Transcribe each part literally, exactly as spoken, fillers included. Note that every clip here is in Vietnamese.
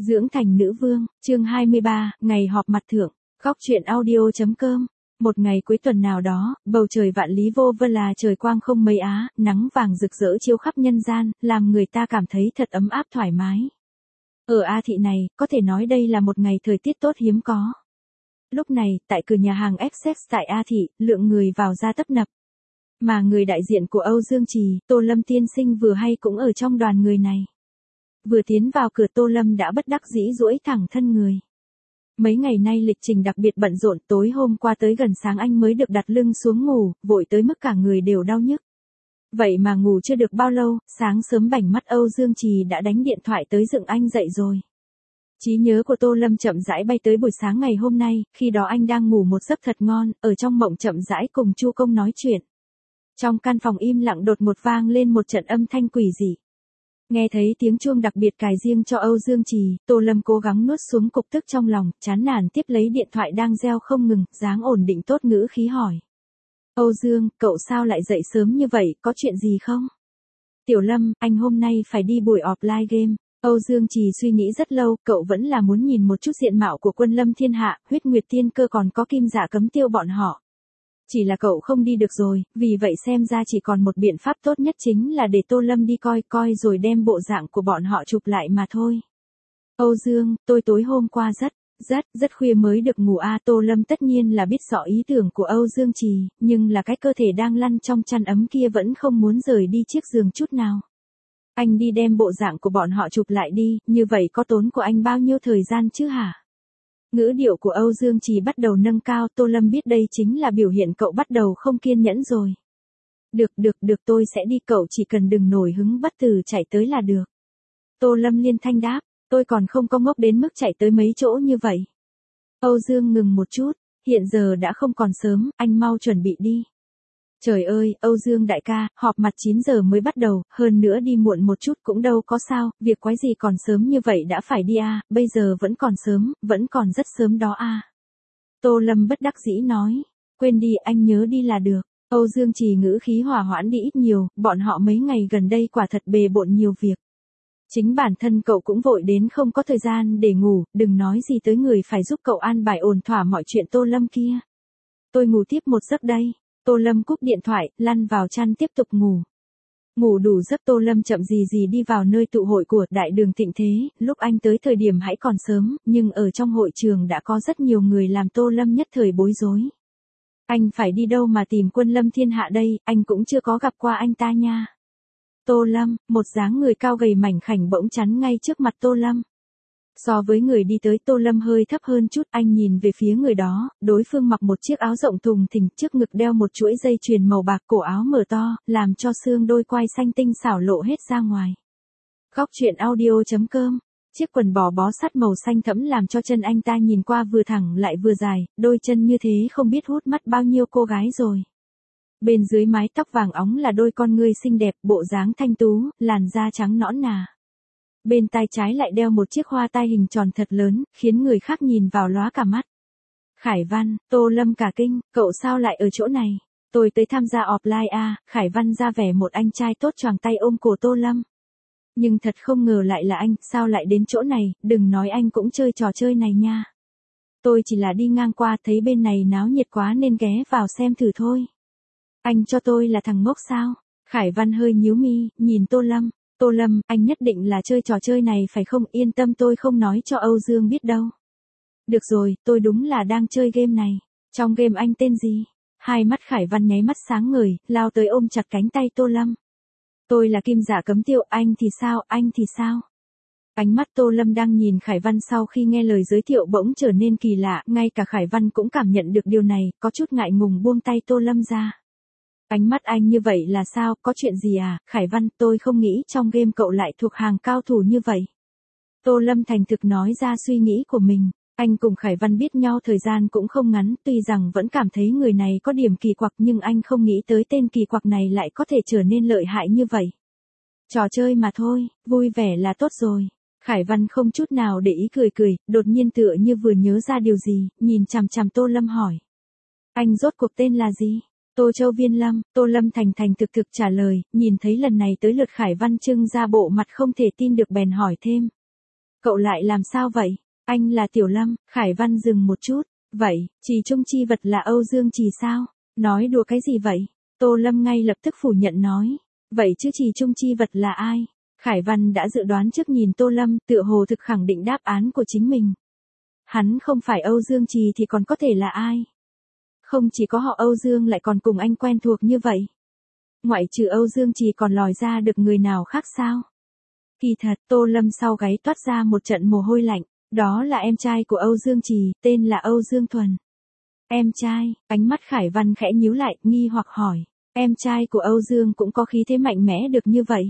Dưỡng thành nữ vương, chương hai mươi ba, ngày họp mặt thượng, góc truyện audio.com. Một ngày cuối tuần nào đó, bầu trời vạn lý vô vân là trời quang không mây á, nắng vàng rực rỡ chiếu khắp nhân gian, làm người ta cảm thấy thật ấm áp thoải mái. Ở A Thị này, có thể nói đây là một ngày thời tiết tốt hiếm có. Lúc này, tại cửa nhà hàng Essex tại A Thị, lượng người vào ra tấp nập. Mà người đại diện của Âu Dương Trì, Tô Lâm tiên sinh vừa hay cũng ở trong đoàn người này. Vừa tiến vào cửa Tô Lâm đã bất đắc dĩ duỗi thẳng thân người. Mấy ngày nay lịch trình đặc biệt bận rộn, tối hôm qua tới gần sáng anh mới được đặt lưng xuống ngủ, vội tới mức cả người đều đau nhức. Vậy mà ngủ chưa được bao lâu, sáng sớm bảnh mắt Âu Dương Trì đã đánh điện thoại tới dựng anh dậy rồi. Trí nhớ của Tô Lâm chậm rãi bay tới buổi sáng ngày hôm nay, khi đó anh đang ngủ một giấc thật ngon, ở trong mộng chậm rãi cùng Chu Công nói chuyện. Trong căn phòng im lặng đột ngột vang lên một trận âm thanh quỷ dị. Nghe thấy tiếng chuông đặc biệt cài riêng cho Âu Dương Trì, Tô Lâm cố gắng nuốt xuống cục tức trong lòng, chán nản tiếp lấy điện thoại đang reo không ngừng, dáng ổn định tốt ngữ khí hỏi. Âu Dương, cậu sao lại dậy sớm như vậy, có chuyện gì không? Tiểu Lâm, anh hôm nay phải đi buổi offline game. Âu Dương Trì suy nghĩ rất lâu, cậu vẫn là muốn nhìn một chút diện mạo của quân lâm thiên hạ, huyết nguyệt tiên cơ còn có kim dạ cấm tiêu bọn họ. Chỉ là cậu không đi được rồi, vì vậy xem ra chỉ còn một biện pháp tốt nhất chính là để Tô Lâm đi coi coi rồi đem bộ dạng của bọn họ chụp lại mà thôi. Âu Dương, tôi tối hôm qua rất, rất, rất khuya mới được ngủ a. Tô Lâm tất nhiên là biết rõ ý tưởng của Âu Dương Trì, nhưng là cái cơ thể đang lăn trong chăn ấm kia vẫn không muốn rời đi chiếc giường chút nào. Anh đi đem bộ dạng của bọn họ chụp lại đi, như vậy có tốn của anh bao nhiêu thời gian chứ hả? Ngữ điệu của Âu Dương Trì bắt đầu nâng cao, Tô Lâm biết đây chính là biểu hiện cậu bắt đầu không kiên nhẫn rồi. Được được được tôi sẽ đi, cậu chỉ cần đừng nổi hứng bất tử chạy tới là được. Tô Lâm liên thanh đáp, tôi còn không có ngốc đến mức chạy tới mấy chỗ như vậy. Âu Dương ngừng một chút, hiện giờ đã không còn sớm, anh mau chuẩn bị đi. Trời ơi, Âu Dương đại ca, họp mặt chín giờ mới bắt đầu, hơn nữa đi muộn một chút cũng đâu có sao, việc quái gì còn sớm như vậy đã phải đi à, bây giờ vẫn còn sớm, vẫn còn rất sớm đó à. Tô Lâm bất đắc dĩ nói, quên đi anh nhớ đi là được. Âu Dương Trì ngữ khí hòa hoãn đi ít nhiều, bọn họ mấy ngày gần đây quả thật bề bộn nhiều việc. Chính bản thân cậu cũng vội đến không có thời gian để ngủ, đừng nói gì tới người phải giúp cậu an bài ổn thỏa mọi chuyện. Tô Lâm kia. Tôi ngủ tiếp một giấc đây. Tô Lâm cúp điện thoại, lăn vào chăn tiếp tục ngủ. Ngủ đủ giấc Tô Lâm chậm gì gì đi vào nơi tụ hội của Đại đường Thịnh Thế, lúc anh tới thời điểm hãy còn sớm, nhưng ở trong hội trường đã có rất nhiều người làm Tô Lâm nhất thời bối rối. Anh phải đi đâu mà tìm quân lâm thiên hạ đây, anh cũng chưa có gặp qua anh ta nha. Tô Lâm, một dáng người cao gầy mảnh khảnh bỗng chắn ngay trước mặt Tô Lâm. So với người đi tới, Tô Lâm hơi thấp hơn chút, anh nhìn về phía người đó, đối phương mặc một chiếc áo rộng thùng thình, trước ngực đeo một chuỗi dây chuyền màu bạc, cổ áo mở to, làm cho xương đôi quai xanh tinh xảo lộ hết ra ngoài. Góc truyện audio.com. Chiếc quần bò bó sắt màu xanh thẫm làm cho chân anh ta nhìn qua vừa thẳng lại vừa dài, đôi chân như thế không biết hút mắt bao nhiêu cô gái rồi. Bên dưới mái tóc vàng óng là đôi con ngươi xinh đẹp, bộ dáng thanh tú, làn da trắng nõn nà. Bên tai trái lại đeo một chiếc hoa tai hình tròn thật lớn, khiến người khác nhìn vào lóa cả mắt. Khải Văn, Tô Lâm cả kinh, cậu sao lại ở chỗ này? Tôi tới tham gia offline a. Khải Văn ra vẻ một anh trai tốt choàng tay ôm cổ Tô Lâm. Nhưng thật không ngờ lại là anh, sao lại đến chỗ này, đừng nói anh cũng chơi trò chơi này nha. Tôi chỉ là đi ngang qua thấy bên này náo nhiệt quá nên ghé vào xem thử thôi. Anh cho tôi là thằng ngốc sao? Khải Văn hơi nhíu mi, nhìn Tô Lâm. Tô Lâm, anh nhất định là chơi trò chơi này phải không? Yên tâm, tôi không nói cho Âu Dương biết đâu. Được rồi, tôi đúng là đang chơi game này. Trong game anh tên gì? Hai mắt Khải Văn nháy mắt sáng ngời, lao tới ôm chặt cánh tay Tô Lâm. Tôi là kim dạ cấm tiêu, anh thì sao, anh thì sao? Ánh mắt Tô Lâm đang nhìn Khải Văn sau khi nghe lời giới thiệu bỗng trở nên kỳ lạ, ngay cả Khải Văn cũng cảm nhận được điều này, có chút ngại ngùng buông tay Tô Lâm ra. Ánh mắt anh như vậy là sao, có chuyện gì à? Khải Văn, tôi không nghĩ trong game cậu lại thuộc hàng cao thủ như vậy. Tô Lâm thành thực nói ra suy nghĩ của mình. Anh cùng Khải Văn biết nhau thời gian cũng không ngắn, tuy rằng vẫn cảm thấy người này có điểm kỳ quặc nhưng anh không nghĩ tới tên kỳ quặc này lại có thể trở nên lợi hại như vậy. Trò chơi mà thôi, vui vẻ là tốt rồi. Khải Văn không chút nào để ý cười cười, đột nhiên tựa như vừa nhớ ra điều gì, nhìn chằm chằm Tô Lâm hỏi. Anh rốt cuộc tên là gì? Tô Châu Viên Lâm. Tô Lâm thành thành thực thực trả lời, nhìn thấy lần này tới lượt Khải Văn trưng ra bộ mặt không thể tin được bèn hỏi thêm. Cậu lại làm sao vậy? Anh là Tiểu Lâm. Khải Văn dừng một chút. Vậy, Trì Trung chi vật là Âu Dương Trì sao? Nói đùa cái gì vậy? Tô Lâm ngay lập tức phủ nhận nói. Vậy chứ Trì Trung chi vật là ai? Khải Văn đã dự đoán trước nhìn Tô Lâm, tựa hồ thực khẳng định đáp án của chính mình. Hắn không phải Âu Dương Trì thì còn có thể là ai? Không chỉ có họ Âu Dương lại còn cùng anh quen thuộc như vậy. Ngoại trừ Âu Dương Trì còn lòi ra được người nào khác sao? Kỳ thật, Tô Lâm sau gáy toát ra một trận mồ hôi lạnh. Đó là em trai của Âu Dương Trì, tên là Âu Dương Thuần. Em trai, ánh mắt Khải Văn khẽ nhíu lại, nghi hoặc hỏi. Em trai của Âu Dương cũng có khí thế mạnh mẽ được như vậy.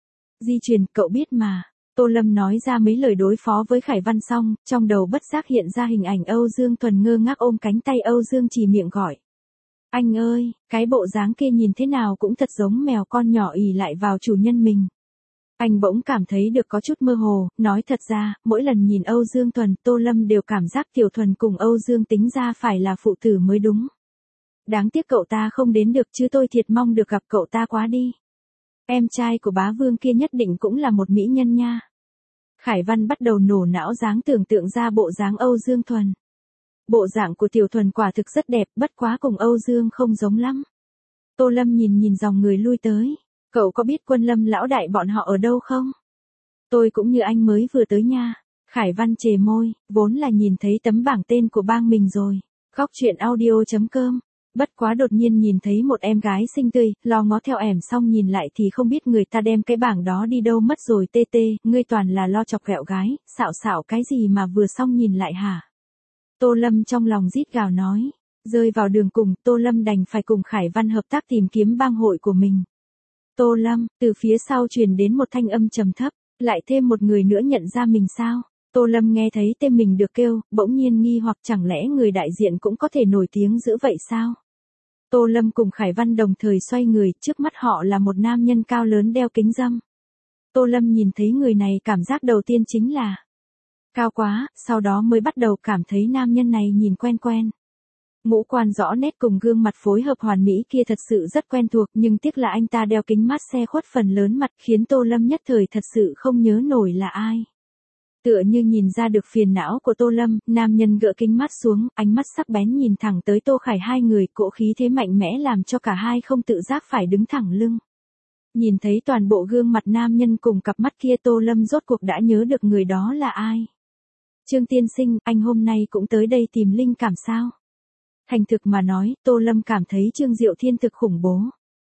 Di truyền, cậu biết mà. Tô Lâm nói ra mấy lời đối phó với Khải Văn xong, trong đầu bất giác hiện ra hình ảnh Âu Dương Thuần ngơ ngác ôm cánh tay Âu Dương Trì miệng gọi. Anh ơi, cái bộ dáng kia nhìn thế nào cũng thật giống mèo con nhỏ ỉ lại vào chủ nhân mình. Anh bỗng cảm thấy được có chút mơ hồ, nói thật ra, mỗi lần nhìn Âu Dương Thuần, Tô Lâm đều cảm giác Tiểu Thuần cùng Âu Dương tính ra phải là phụ tử mới đúng. Đáng tiếc cậu ta không đến được chứ tôi thiệt mong được gặp cậu ta quá đi. Em trai của bá vương kia nhất định cũng là một mỹ nhân nha. Khải Văn bắt đầu nổ não dáng tưởng tượng ra bộ dáng Âu Dương Thuần. Bộ dạng của Tiểu Thuần quả thực rất đẹp, bất quá cùng Âu Dương không giống lắm. Tô Lâm nhìn nhìn dòng người lui tới. Cậu có biết Quân Lâm lão đại bọn họ ở đâu không? Tôi cũng như anh mới vừa tới nha. Khải Văn chề môi, vốn là nhìn thấy tấm bảng tên của bang mình rồi. Góc truyện audio chấm com. Bất quá đột nhiên nhìn thấy một em gái xinh tươi, lo ngó theo ẻm xong nhìn lại thì không biết người ta đem cái bảng đó đi đâu mất rồi. Tê tê, ngươi toàn là lo chọc ghẹo gái, xạo xạo cái gì mà vừa xong nhìn lại hả? Tô Lâm trong lòng rít gào nói. Rơi vào đường cùng, Tô Lâm đành phải cùng Khải Văn hợp tác tìm kiếm bang hội của mình. Tô Lâm, từ phía sau truyền đến một thanh âm trầm thấp, lại thêm một người nữa nhận ra mình sao? Tô Lâm nghe thấy tên mình được kêu, bỗng nhiên nghi hoặc chẳng lẽ người đại diện cũng có thể nổi tiếng dữ vậy sao? Tô Lâm cùng Khải Văn đồng thời xoay người, trước mắt họ là một nam nhân cao lớn đeo kính râm. Tô Lâm nhìn thấy người này cảm giác đầu tiên chính là cao quá, sau đó mới bắt đầu cảm thấy nam nhân này nhìn quen quen. Ngũ quan rõ nét cùng gương mặt phối hợp hoàn mỹ kia thật sự rất quen thuộc, nhưng tiếc là anh ta đeo kính mát xe khuất phần lớn mặt khiến Tô Lâm nhất thời thật sự không nhớ nổi là ai. Tựa như nhìn ra được phiền não của Tô Lâm, nam nhân gỡ kính mắt xuống, ánh mắt sắc bén nhìn thẳng tới Tô Khải hai người, cỗ khí thế mạnh mẽ làm cho cả hai không tự giác phải đứng thẳng lưng. Nhìn thấy toàn bộ gương mặt nam nhân cùng cặp mắt kia Tô Lâm rốt cuộc đã nhớ được người đó là ai. Trương tiên sinh, anh hôm nay cũng tới đây tìm linh cảm sao? Thành thực mà nói, Tô Lâm cảm thấy Trương Diệu Thiên thực khủng bố.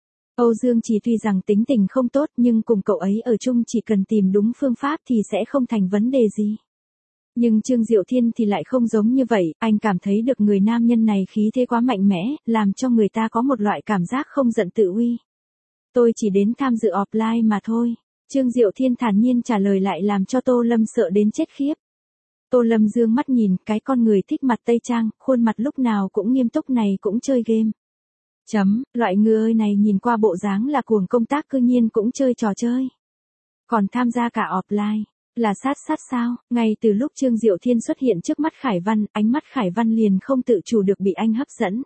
Âu Dương Trì tuy rằng tính tình không tốt nhưng cùng cậu ấy ở chung chỉ cần tìm đúng phương pháp thì sẽ không thành vấn đề gì. Nhưng Trương Diệu Thiên thì lại không giống như vậy, anh cảm thấy được người nam nhân này khí thế quá mạnh mẽ, làm cho người ta có một loại cảm giác không giận tự uy. Tôi chỉ đến tham dự offline mà thôi. Trương Diệu Thiên thản nhiên trả lời lại làm cho Tô Lâm sợ đến chết khiếp. Tô Lâm dương mắt nhìn, cái con người thích mặt tây trang, khuôn mặt lúc nào cũng nghiêm túc này cũng chơi game. Chấm, loại người này nhìn qua bộ dáng là cuồng công tác cư nhiên cũng chơi trò chơi. Còn tham gia cả offline, là sát sát sao? Ngay từ lúc Trương Diệu Thiên xuất hiện trước mắt Khải Văn, ánh mắt Khải Văn liền không tự chủ được bị anh hấp dẫn.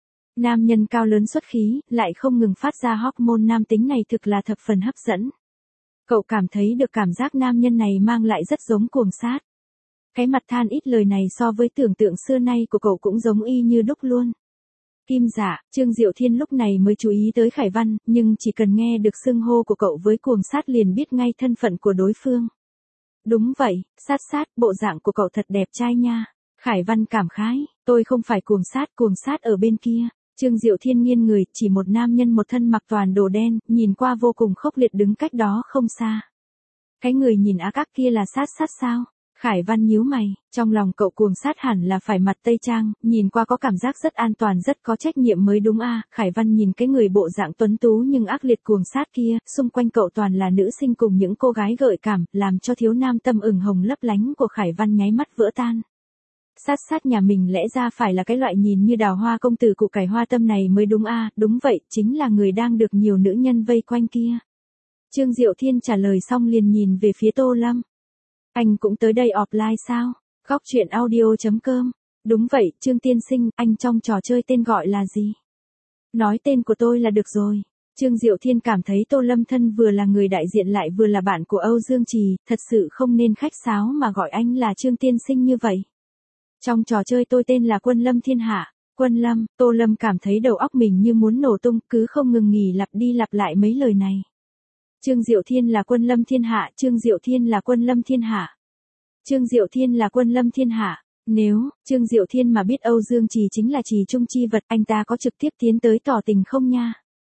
Nam nhân cao lớn xuất khí, lại không ngừng phát ra hormone nam tính này thực là thập phần hấp dẫn. Cậu cảm thấy được cảm giác nam nhân này mang lại rất giống cuồng sát. Cái mặt than ít lời này so với tưởng tượng xưa nay của cậu cũng giống y như đúc luôn. Kim dạ, Trương Diệu Thiên lúc này mới chú ý tới Khải Văn, nhưng chỉ cần nghe được xưng hô của cậu với cuồng sát liền biết ngay thân phận của đối phương. Đúng vậy, sát sát, bộ dạng của cậu thật đẹp trai nha. Khải Văn cảm khái, tôi không phải cuồng sát, cuồng sát ở bên kia. Trương Diệu Thiên nghiêng người, chỉ một nam nhân một thân mặc toàn đồ đen, nhìn qua vô cùng khốc liệt đứng cách đó không xa. Cái người nhìn ác ác kia là sát sát sao? Khải Văn nhíu mày, trong lòng cậu cuồng sát hẳn là phải mặt tây trang, nhìn qua có cảm giác rất an toàn rất có trách nhiệm mới đúng a. À. Khải Văn nhìn cái người bộ dạng tuấn tú nhưng ác liệt cuồng sát kia, xung quanh cậu toàn là nữ sinh cùng những cô gái gợi cảm, làm cho thiếu nam tâm ửng hồng lấp lánh của Khải Văn nháy mắt vỡ tan. Sát sát nhà mình lẽ ra phải là cái loại nhìn như đào hoa công tử cụ cải hoa tâm này mới đúng a. À. Đúng vậy, chính là người đang được nhiều nữ nhân vây quanh kia. Trương Diệu Thiên trả lời xong liền nhìn về phía Tô Lâm. Anh cũng tới đây offline sao? Góc truyện audio chấm com. Đúng vậy, Trương tiên sinh, anh trong trò chơi tên gọi là gì? Nói tên của tôi là được rồi. Trương Diệu Thiên cảm thấy Tô Lâm Thân vừa là người đại diện lại vừa là bạn của Âu Dương Trì, thật sự không nên khách sáo mà gọi anh là Trương tiên sinh như vậy. Trong trò chơi tôi tên là Quân Lâm Thiên Hạ. Quân Lâm, Tô Lâm cảm thấy đầu óc mình như muốn nổ tung, cứ không ngừng nghỉ lặp đi lặp lại mấy lời này. Trương Diệu Thiên là Quân Lâm Thiên Hạ, Trương Diệu Thiên là Quân Lâm Thiên Hạ. Trương Diệu Thiên là Quân Lâm Thiên Hạ. Nếu, Trương Diệu Thiên mà biết Âu Dương Trì chính là Trì Trung chi vật, anh ta có trực tiếp tiến tới tỏ tình không nha?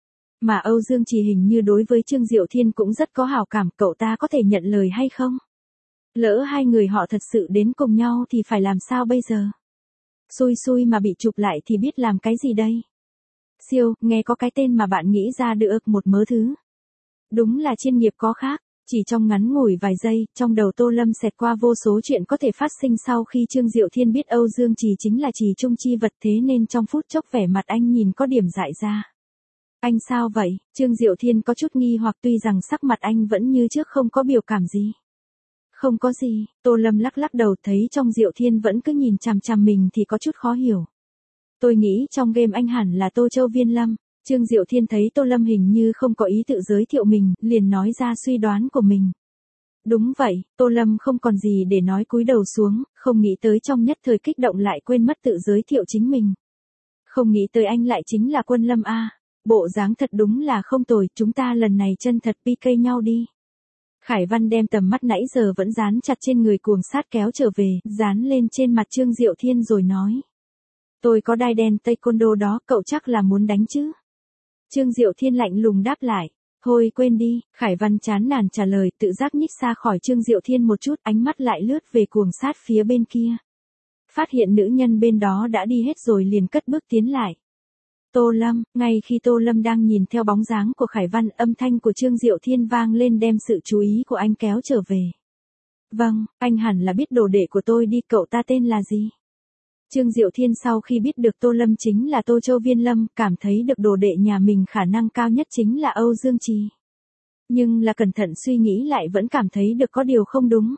Mà Âu Dương Trì hình như đối với Trương Diệu Thiên cũng rất có hảo cảm, cậu ta có thể nhận lời hay không? Lỡ hai người họ thật sự đến cùng nhau thì phải làm sao bây giờ? Xui xui mà bị chụp lại thì biết làm cái gì đây? Siêu, nghe có cái tên mà bạn nghĩ ra được một mớ thứ. Đúng là chuyên nghiệp có khác. Chỉ trong ngắn ngủi vài giây, trong đầu Tô Lâm xẹt qua vô số chuyện có thể phát sinh sau khi Trương Diệu Thiên biết Âu Dương Trì chính là Trì Trung chi vật, thế nên trong phút chốc vẻ mặt anh nhìn có điểm dại ra. Anh sao vậy? Trương Diệu Thiên có chút nghi hoặc, tuy rằng sắc mặt anh vẫn như trước không có biểu cảm gì. Không có gì, Tô Lâm lắc lắc đầu, thấy trong Diệu Thiên vẫn cứ nhìn chằm chằm mình thì có chút khó hiểu. Tôi nghĩ trong game anh hẳn là Tô Châu Viên Lâm. Trương Diệu Thiên thấy Tô Lâm hình như không có ý tự giới thiệu mình, liền nói ra suy đoán của mình. Đúng vậy, Tô Lâm không còn gì để nói, cúi đầu xuống, không nghĩ tới trong nhất thời kích động lại quên mất tự giới thiệu chính mình. Không nghĩ tới anh lại chính là Quân Lâm a. Bộ dáng thật đúng là không tồi, chúng ta lần này chân thật pê ca nhau đi. Khải Văn đem tầm mắt nãy giờ vẫn dán chặt trên người cuồng sát kéo trở về, dán lên trên mặt Trương Diệu Thiên rồi nói. Tôi có đai đen taekwondo đó, cậu chắc là muốn đánh chứ? Trương Diệu Thiên lạnh lùng đáp lại. Thôi quên đi, Khải Văn chán nản trả lời, tự giác nhích xa khỏi Trương Diệu Thiên một chút, ánh mắt lại lướt về cuồng sát phía bên kia. Phát hiện nữ nhân bên đó đã đi hết rồi liền cất bước tiến lại. Tô Lâm, ngay khi Tô Lâm đang nhìn theo bóng dáng của Khải Văn, âm thanh của Trương Diệu Thiên vang lên đem sự chú ý của anh kéo trở về. Vâng, anh hẳn là biết đồ đệ của tôi đi, cậu ta tên là gì? Trương Diệu Thiên sau khi biết được Tô Lâm chính là Tô Châu Viên Lâm, cảm thấy được đồ đệ nhà mình khả năng cao nhất chính là Âu Dương Trì. Nhưng là cẩn thận suy nghĩ lại vẫn cảm thấy được có điều không đúng.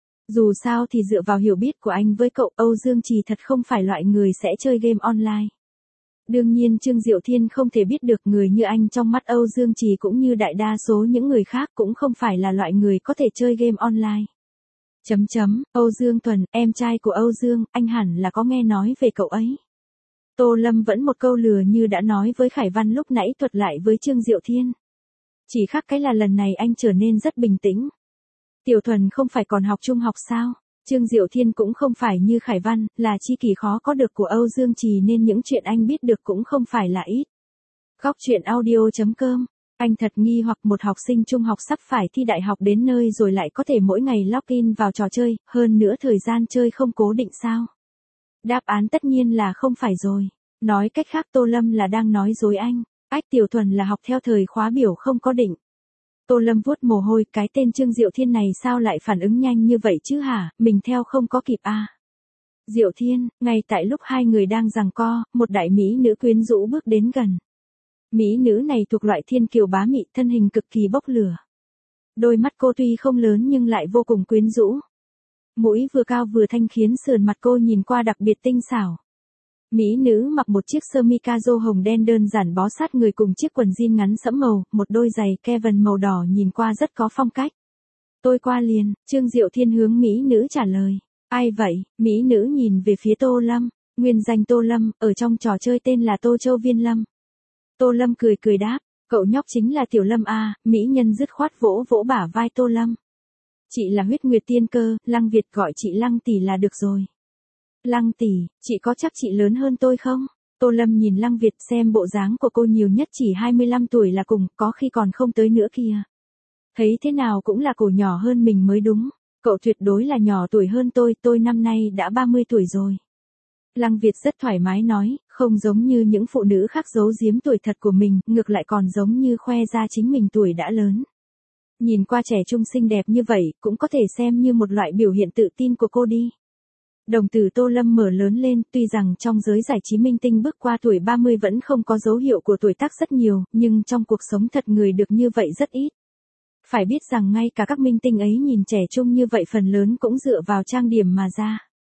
Dù sao thì dựa vào hiểu biết của anh với cậu, Âu Dương Trì thật không phải loại người sẽ chơi game online. Đương nhiên Trương Diệu Thiên không thể biết được người như anh trong mắt Âu Dương Trì cũng như đại đa số những người khác cũng không phải là loại người có thể chơi game online. Chấm chấm, Âu Dương Thuần, em trai của Âu Dương, anh hẳn là có nghe nói về cậu ấy. Tô Lâm vẫn một câu lừa như đã nói với Khải Văn lúc nãy thuật lại với Trương Diệu Thiên. Chỉ khác cái là lần này anh trở nên rất bình tĩnh. Tiểu Thuần không phải còn học trung học sao? Trương Diệu Thiên cũng không phải như Khải Văn, là chi kỷ khó có được của Âu Dương Trì nên những chuyện anh biết được cũng không phải là ít. Góc truyện audio chấm com. Anh thật nghi hoặc một học sinh trung học sắp phải thi đại học đến nơi rồi lại có thể mỗi ngày login vào trò chơi, hơn nữa thời gian chơi không cố định sao? Đáp án tất nhiên là không phải rồi. Nói cách khác Tô Lâm là đang nói dối anh. Ách, Tiểu Thuần là học theo thời khóa biểu không có định. Tô Lâm vuốt mồ hôi, cái tên Trương Diệu Thiên này sao lại phản ứng nhanh như vậy chứ hả, mình theo không có kịp à. Diệu Thiên, ngay tại lúc hai người đang giằng co, một đại mỹ nữ quyến rũ bước đến gần. Mỹ nữ này thuộc loại thiên kiều bá mị, thân hình cực kỳ bốc lửa. Đôi mắt cô tuy không lớn nhưng lại vô cùng quyến rũ. Mũi vừa cao vừa thanh khiến sườn mặt cô nhìn qua đặc biệt tinh xảo. Mỹ nữ mặc một chiếc sơ mi caro hồng đen đơn giản bó sát người cùng chiếc quần jean ngắn sẫm màu, một đôi giày Kevin màu đỏ nhìn qua rất có phong cách. Tôi qua liền, Trương Diệu Thiên hướng Mỹ nữ trả lời. Ai vậy? Mỹ nữ nhìn về phía Tô Lâm. Nguyên danh Tô Lâm, ở trong trò chơi tên là Tô Châu Viên Lâm. Tô Lâm cười cười đáp, cậu nhóc chính là Tiểu Lâm a. Mỹ nhân dứt khoát vỗ vỗ bả vai Tô Lâm. Chị là huyết nguyệt tiên cơ, Lăng Việt gọi chị Lăng tỷ là được rồi. Lăng tỷ, chị có chắc chị lớn hơn tôi không? Tô Lâm nhìn Lăng Việt, xem bộ dáng của cô nhiều nhất chỉ hai mươi lăm tuổi là cùng, có khi còn không tới nữa kìa. Thấy thế nào cũng là cổ nhỏ hơn mình mới đúng. Cậu tuyệt đối là nhỏ tuổi hơn tôi, tôi năm nay đã ba mươi tuổi rồi. Lăng Việt rất thoải mái nói, không giống như những phụ nữ khác giấu giếm tuổi thật của mình, ngược lại còn giống như khoe ra chính mình tuổi đã lớn. Nhìn qua trẻ trung xinh đẹp như vậy, cũng có thể xem như một loại biểu hiện tự tin của cô đi. Đồng tử Tô Lâm mở lớn lên, tuy rằng trong giới giải trí minh tinh bước qua tuổi ba mươi vẫn không có dấu hiệu của tuổi tác rất nhiều, nhưng trong cuộc sống thật người được như vậy rất ít. Phải biết rằng ngay cả các minh tinh ấy nhìn trẻ trung như vậy phần lớn cũng dựa vào trang điểm mà ra.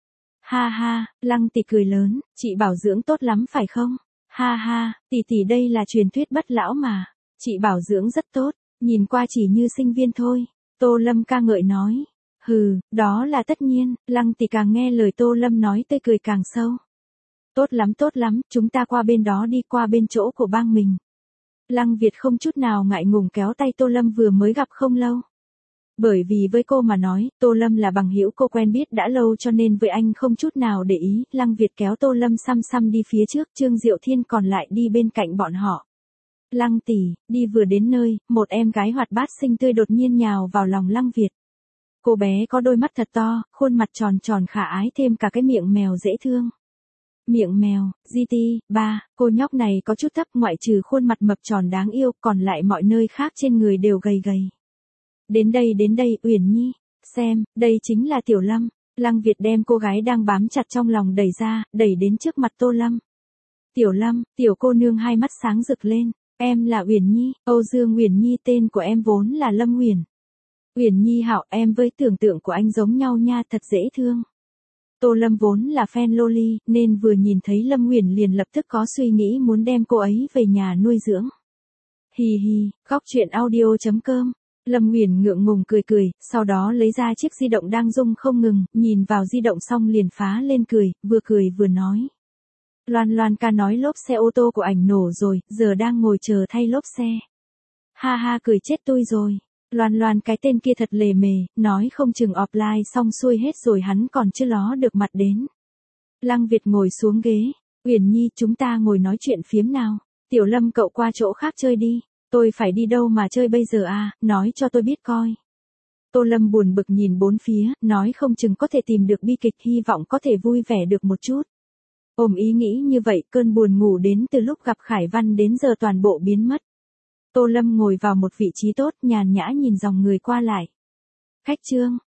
Ha ha, Lăng tỷ cười lớn, chị bảo dưỡng tốt lắm phải không? Ha ha, tỷ tỷ đây là truyền thuyết bất lão mà. Chị bảo dưỡng rất tốt, nhìn qua chỉ như sinh viên thôi. Tô Lâm ca ngợi nói. Hừ, đó là tất nhiên, Lăng Tỷ càng nghe lời Tô Lâm nói tươi cười càng sâu. Tốt lắm tốt lắm, chúng ta qua bên đó đi, qua bên chỗ của bang mình. Lăng Việt không chút nào ngại ngùng kéo tay Tô Lâm vừa mới gặp không lâu. Bởi vì với cô mà nói, Tô Lâm là bằng hữu cô quen biết đã lâu cho nên với anh không chút nào để ý, Lăng Việt kéo Tô Lâm xăm xăm đi phía trước, Trương Diệu Thiên còn lại đi bên cạnh bọn họ. Lăng tỷ, đi vừa đến nơi, một em gái hoạt bát xinh tươi đột nhiên nhào vào lòng Lăng Việt. Cô bé có đôi mắt thật to, khuôn mặt tròn tròn khả ái thêm cả cái miệng mèo dễ thương. Miệng mèo, giê tê, ba, cô nhóc này có chút thấp ngoại trừ khuôn mặt mập tròn đáng yêu, còn lại mọi nơi khác trên người đều gầy gầy. Đến đây đến đây, Uyển Nhi, xem, đây chính là Tiểu Lâm. Lăng Việt đem cô gái đang bám chặt trong lòng đẩy ra, đẩy đến trước mặt Tô Lâm. Tiểu Lâm, tiểu cô nương hai mắt sáng rực lên, em là Uyển Nhi, Âu Dương Uyển Nhi, tên của em vốn là Lâm Uyển. Uyển Nhi hảo, em với tưởng tượng của anh giống nhau nha, thật dễ thương. Tô Lâm vốn là fan loli, nên vừa nhìn thấy Lâm Uyển liền lập tức có suy nghĩ muốn đem cô ấy về nhà nuôi dưỡng. Hì hì, góc truyện audio chấm com. Lâm Uyển ngượng ngùng cười cười, sau đó lấy ra chiếc di động đang rung không ngừng, nhìn vào di động xong liền phá lên cười, vừa cười vừa nói. Loan Loan ca nói lốp xe ô tô của ảnh nổ rồi, giờ đang ngồi chờ thay lốp xe. Ha ha, cười chết tôi rồi. Loan Loan cái tên kia thật lề mề, nói không chừng offline xong xuôi hết rồi hắn còn chưa ló được mặt đến. Lăng Việt ngồi xuống ghế. Uyển Nhi, chúng ta ngồi nói chuyện phiếm nào. Tiểu Lâm cậu qua chỗ khác chơi đi. Tôi phải đi đâu mà chơi bây giờ à, nói cho tôi biết coi. Tô Lâm buồn bực nhìn bốn phía, nói không chừng có thể tìm được bi kịch, hy vọng có thể vui vẻ được một chút. Ôm ý nghĩ như vậy, cơn buồn ngủ đến từ lúc gặp Khải Văn đến giờ toàn bộ biến mất. Tô Lâm ngồi vào một vị trí tốt, nhàn nhã nhìn dòng người qua lại. Khách Trương,